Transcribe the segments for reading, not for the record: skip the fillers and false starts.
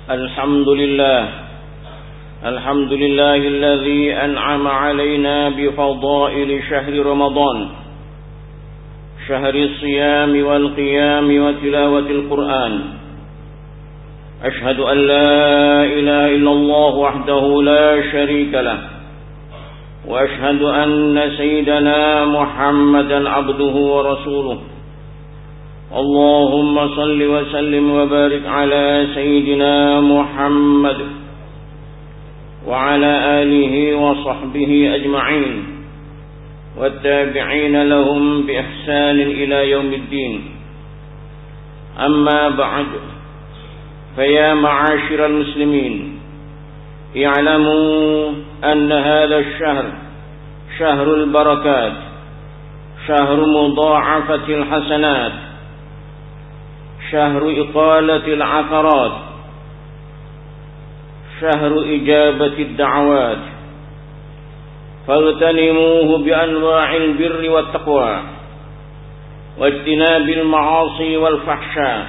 الحمد لله الذي أنعم علينا بفضائل شهر رمضان، شهر الصيام والقيام وتلاوة القرآن. أشهد أن لا إله إلا الله وحده لا شريك له، وأشهد أن سيدنا محمدا عبده ورسوله. اللهم صل وسلم وبارك على سيدنا محمد وعلى آله وصحبه أجمعين والتابعين لهم بإحسان إلى يوم الدين. أما بعد، فيا معاشر المسلمين، اعلموا أن هذا الشهر شهر البركات، شهر مضاعفة الحسنات، شهر إقالة العثرات، شهر إجابة الدعوات، فاغتنموه بأنواع البر والتقوى واجتناب المعاصي والفحشاء،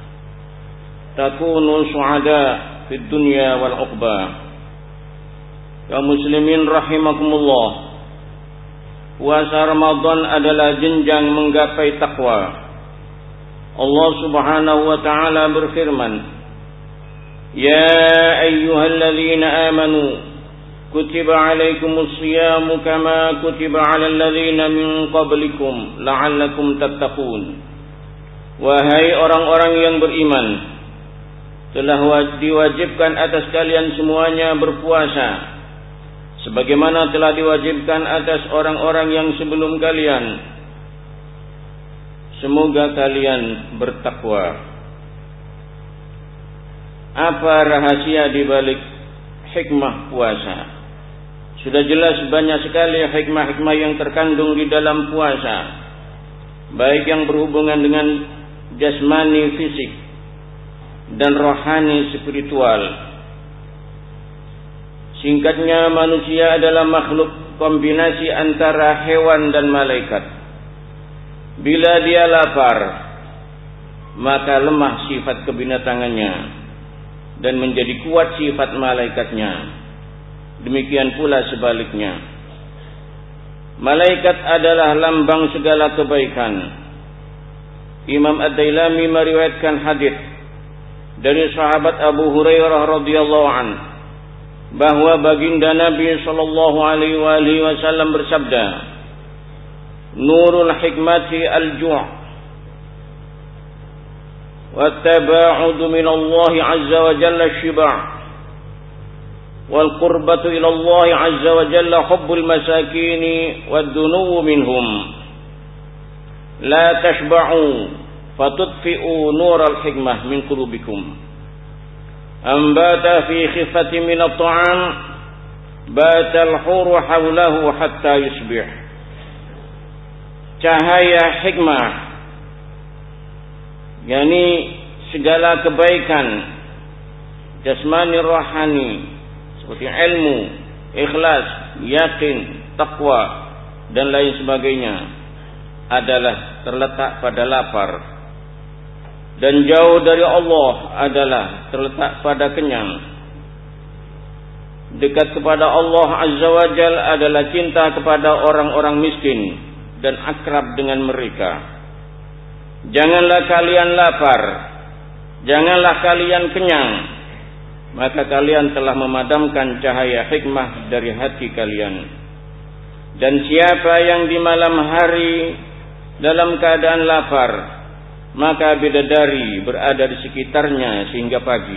تكونوا سعداء في الدنيا والعقبى. Kaum muslimin rahimakumullah, puasa Ramadan adalah jenjang menggapai takwa. Allah Subhanahu wa taala berfirman, "Ya ayyuhalladzina amanu kutiba alaikumus shiyamu kama kutiba alal ladzina min qablikum la'allakum tattaqun." Wahai orang-orang yang beriman, telah diwajibkan atas kalian semuanya berpuasa, sebagaimana telah diwajibkan atas orang-orang yang sebelum kalian. Semoga kalian bertakwa. Apa rahasia di balik hikmah puasa? Sudah jelas banyak sekali hikmah-hikmah yang terkandung di dalam puasa, baik yang berhubungan dengan jasmani fisik dan rohani spiritual. Singkatnya, manusia adalah makhluk kombinasi antara hewan dan malaikat. Bila dia lapar, maka lemah sifat kebinatangannya dan menjadi kuat sifat malaikatnya. Demikian pula sebaliknya. Malaikat adalah lambang segala kebaikan. Imam Ad-Dailami meriwayatkan hadis dari sahabat Abu Hurairah radhiyallahu an, bahwa baginda Nabi sallallahu alaihi wasallam bersabda, "Nurul hikmati al-ju' wa taba'udu min Allah azza wa jalla shiba' wal qurbatu ila Allah azza wa jalla hubbul masakini wad dunuwu minhum. La tashba'u fatudfi'u nural hikmah min qulubikum. Ambata fi khifati min at-ta'am bata al-huru hawlahu hatta yusbih." Cahaya hikmah, yakni segala kebaikan jasmani rohani seperti ilmu, ikhlas, yakin, takwa dan lain sebagainya, adalah terletak pada lapar, dan jauh dari Allah adalah terletak pada kenyang. Dekat kepada Allah Azza wa Jal adalah cinta kepada orang-orang miskin dan akrab dengan mereka. Janganlah kalian lapar, janganlah kalian kenyang, maka kalian telah memadamkan cahaya hikmah dari hati kalian. Dan siapa yang di malam hari dalam keadaan lapar, maka bidadari berada di sekitarnya sehingga pagi.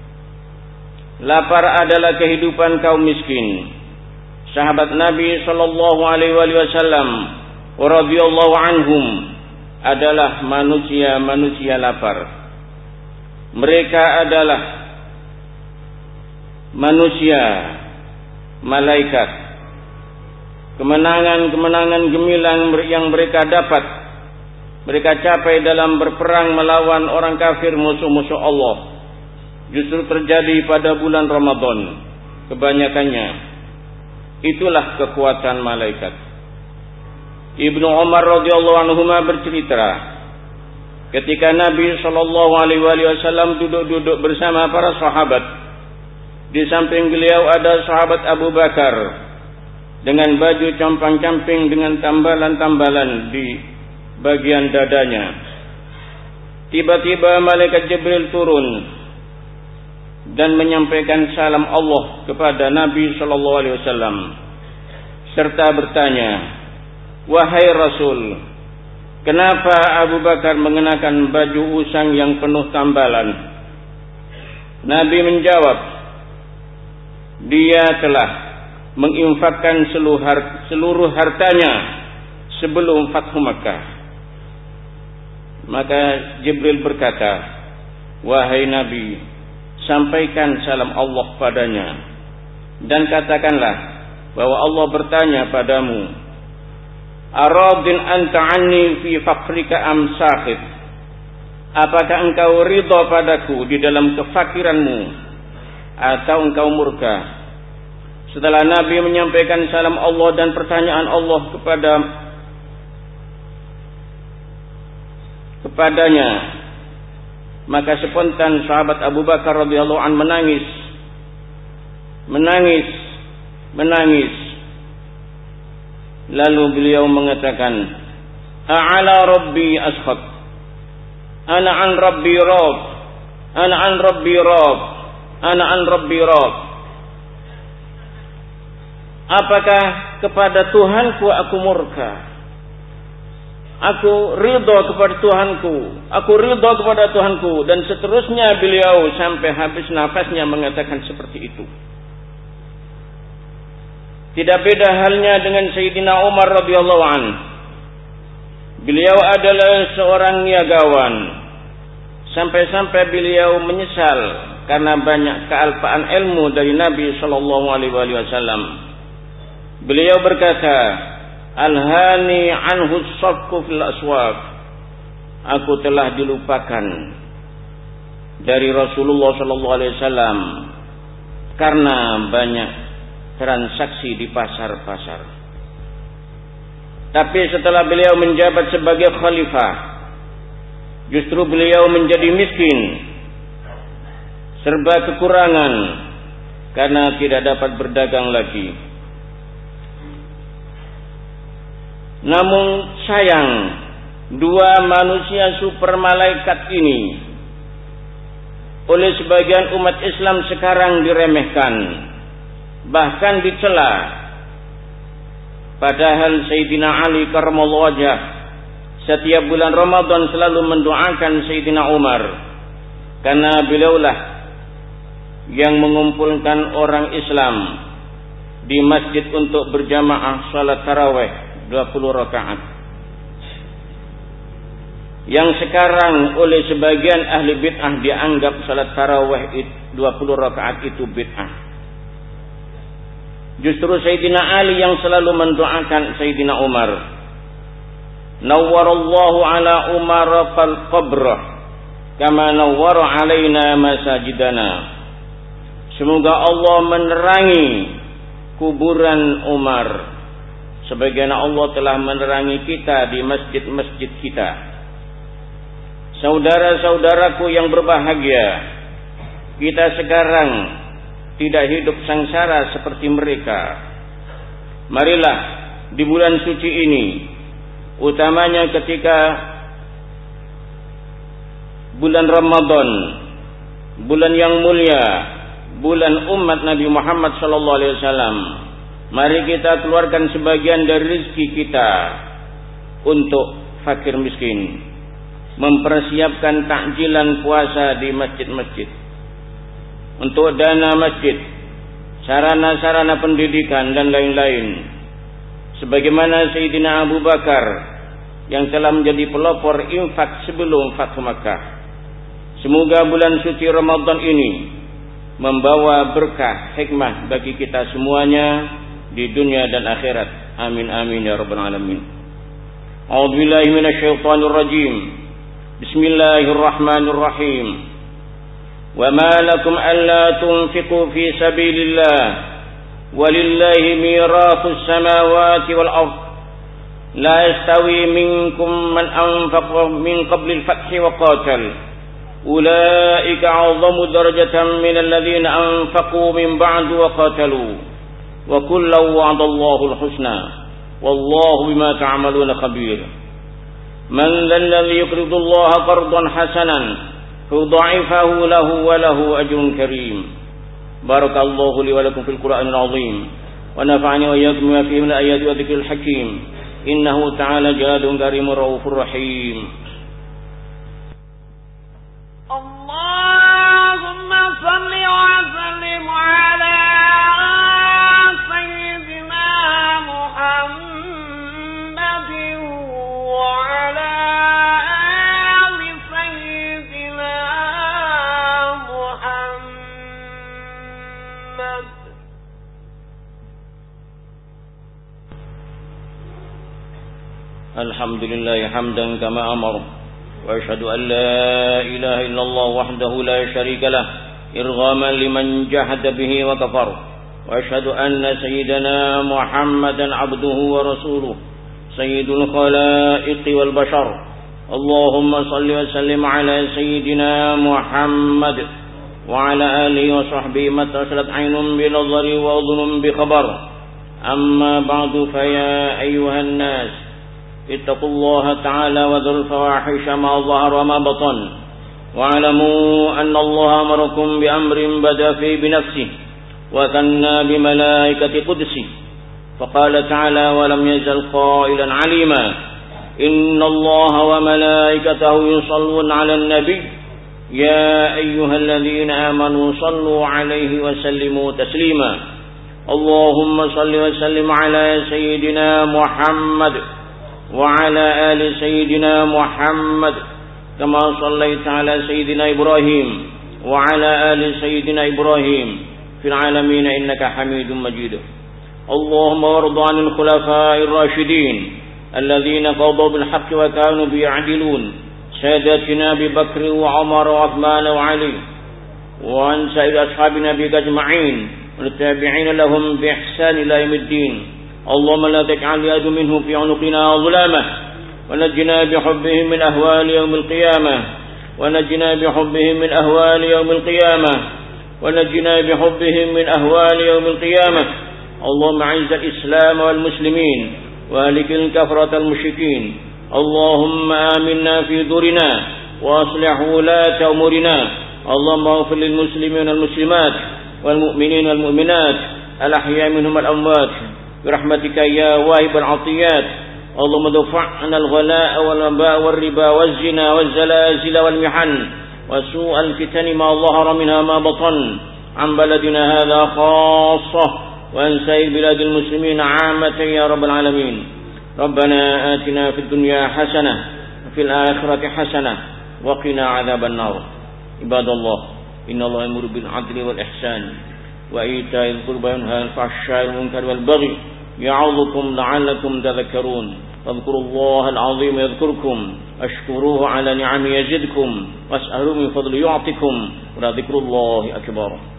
Lapar adalah kehidupan kaum miskin. Sahabat Nabi sallallahu alaihi wasallam radhiyallahu anhum adalah manusia lapar. Mereka adalah manusia malaikat. Kemenangan-kemenangan gemilang yang mereka dapat, mereka capai dalam berperang melawan orang kafir, musuh-musuh Allah, justru terjadi pada bulan Ramadan kebanyakannya. Itulah kekuatan malaikat. Ibnu Umar radhiyallahu anhu bercerita, ketika Nabi SAW duduk-duduk bersama para sahabat. Di samping beliau ada sahabat Abu Bakar dengan baju compang-camping dengan tambalan-tambalan di bagian dadanya. Tiba-tiba malaikat Jibril turun dan menyampaikan salam Allah kepada Nabi SAW serta bertanya, "Wahai Rasul, kenapa Abu Bakar mengenakan baju usang yang penuh tambalan?" Nabi menjawab, "Dia telah menginfakkan seluruh hartanya sebelum Fathu Makkah." Maka Jibril berkata, "Wahai Nabi, sampaikan salam Allah padanya dan katakanlah bahwa Allah bertanya padamu, Aradin anta anni fi fakrika am sakhid? Apakah engkau ridha padaku di dalam kefakiranmu atau engkau murka?" Setelah Nabi menyampaikan salam Allah dan pertanyaan Allah kepadanya, maka spontan sahabat Abu Bakar radhiyallahu an menangis. Lalu beliau mengatakan, "A'ala Rabbi ashaq, ana an Rabbi rab, ana an Rabbi rab, ana an Rabbi rab." Apakah kepada Tuhanku aku murka? Aku ridha kepada Tuhanku, aku ridha kepada Tuhanku, dan seterusnya beliau sampai habis nafasnya mengatakan seperti itu. Tidak beda halnya dengan Sayyidina Umar radhiyallahu an. Beliau adalah seorang niagawan. Sampai-sampai beliau menyesal karena banyak kealpaan ilmu dari Nabi sallallahu alaihi wasallam. Beliau berkata, "Alhani anhu as-safqu fil aswaq." Aku telah dilupakan dari Rasulullah sallallahu alaihi wasallam karena banyak transaksi di pasar-pasar. Tapi setelah beliau menjabat sebagai khalifah, justru beliau menjadi miskin, serba kekurangan karena tidak dapat berdagang lagi. Namun sayang, dua manusia super malaikat ini oleh sebagian umat Islam sekarang diremehkan, bahkan dicela. Padahal Sayyidina Ali karramallahu wajhah setiap bulan Ramadan selalu mendoakan Sayyidina Umar, karena beliaulah yang mengumpulkan orang Islam di masjid untuk berjamaah salat tarawih 20 rakaat. Yang sekarang oleh sebagian ahli bid'ah dianggap salat tarawih 20 rakaat itu bid'ah. Justru Sayyidina Ali yang selalu mendoakan Sayyidina Umar. Nawwarallahu ala Umar fal qabrah kama nawwara alaina masajidana. Semoga Allah menerangi kuburan Umar sebagaimana Allah telah menerangi kita di masjid-masjid kita. Saudara-saudaraku yang berbahagia, kita sekarang tidak hidup sengsara seperti mereka. Marilah di bulan suci ini, utamanya ketika bulan Ramadan, bulan yang mulia, bulan umat Nabi Muhammad SAW, mari kita keluarkan sebagian dari rezeki kita untuk fakir miskin, mempersiapkan takjilan puasa di masjid-masjid, untuk dana masjid, sarana-sarana pendidikan dan lain-lain. Sebagaimana Sayyidina Abu Bakar yang telah menjadi pelopor infak sebelum Fathu Makkah. Semoga bulan suci Ramadan ini membawa berkah hikmah bagi kita semuanya di dunia dan akhirat. Amin amin ya rabbal alamin. A'udzubillahi minasyaitonir rajim. Bismillahirrahmanirrahim. Wa ma lakum alla tunfiqu fi sabilillah walillahi mirathus samawati wal ardh لا يستوي منكم من أنفق من قبل الفتح وقاتل أولئك أعظم درجة من الذين أنفقوا من بعد وقاتلوا وكلا وعد الله الحسنى والله بما تعملون خبير من ذا الذي يقرض الله قرضا حسنا فيضاعفه له وله أجر كريم بارك الله لي ولكم في القرآن العظيم ونفعني وإياكم بما فيه من الآيات والذكر الحكيم إنه تعالى جواد كريم رؤوف رحيم اللهم صل وسلم على سيدنا محمد وعلى آل سيدنا محمد. الحمد لله حمدا كما أمر وأشهد أن لا إله إلا الله وحده لا شريك له إرغاما لمن جحد به وكفر وأشهد أن سيدنا محمدا عبده ورسوله سيد الخلائق والبشر اللهم صل وسلم على سيدنا محمد وعلى آله وصحبه ما اتصلت عين بنظر وأذن بخبر أما بعد فيا أيها الناس اتقوا الله تعالى وذروا الفواحش ما ظهر وما بطن واعلموا أن الله أمركم بأمر بدأ فيه بنفسه وثنى بملائكة قدسه فقال تعالى ولم يزل قائلا عليما إن الله وملائكته يصلون على النبي يا أيها الذين آمنوا صلوا عليه وسلموا تسليما اللهم صل وسلم على سيدنا محمد وعلى آل سيدنا محمد كما صليت على سيدنا إبراهيم وعلى آل سيدنا إبراهيم في العالمين إنك حميد مجيد اللهم وارض عن الخلفاء الراشدين الذين قضوا بالحق وكانوا بيعدلون سادتنا أبي بكر وعمر وعثمان وعلي وعن سائر أصحاب نبيك أجمعين والتابعين لهم بإحسان إلى يوم الدين اللهم لا تجعل يد منه في عنقنا ظلامة ونجنا بحبهم من أهوال يوم القيامة ونجنا بحبهم من أهوال يوم القيامة ونجنا بحبهم من أهوال يوم القيامة اللهم أعز الإسلام والمسلمين واهلك الكفرة المشركين اللهم آمنا في دورنا وأصلح ولاة أمورنا اللهم اغفر للمسلمين والمسلمات والمؤمنين والمؤمنات الأحياء منهم الأموات برحمتك يا واهب العطيات اللهم دفع عنا الغلاء والوباء والربا والزنا والزلازل والمحن وسوء الفتن ما ظهر منها ما بطن عن بلدنا هذا خاصة وعن سائر بلاد المسلمين عامة يا رب العالمين ربنا آتنا في الدنيا حسنة وفي الآخرة حسنة وقنا عذاب النار عباد الله إن الله يأمر بالعدل والإحسان وإيتاء القربى وينهى عن الفحشاء والمنكر والبغي يعظكم لعلكم تذكرون فاذكروا الله العظيم يذكركم اشكروه على نعمه يزدكم واسألوا من فضل يعطكم ولذكر الله أكبر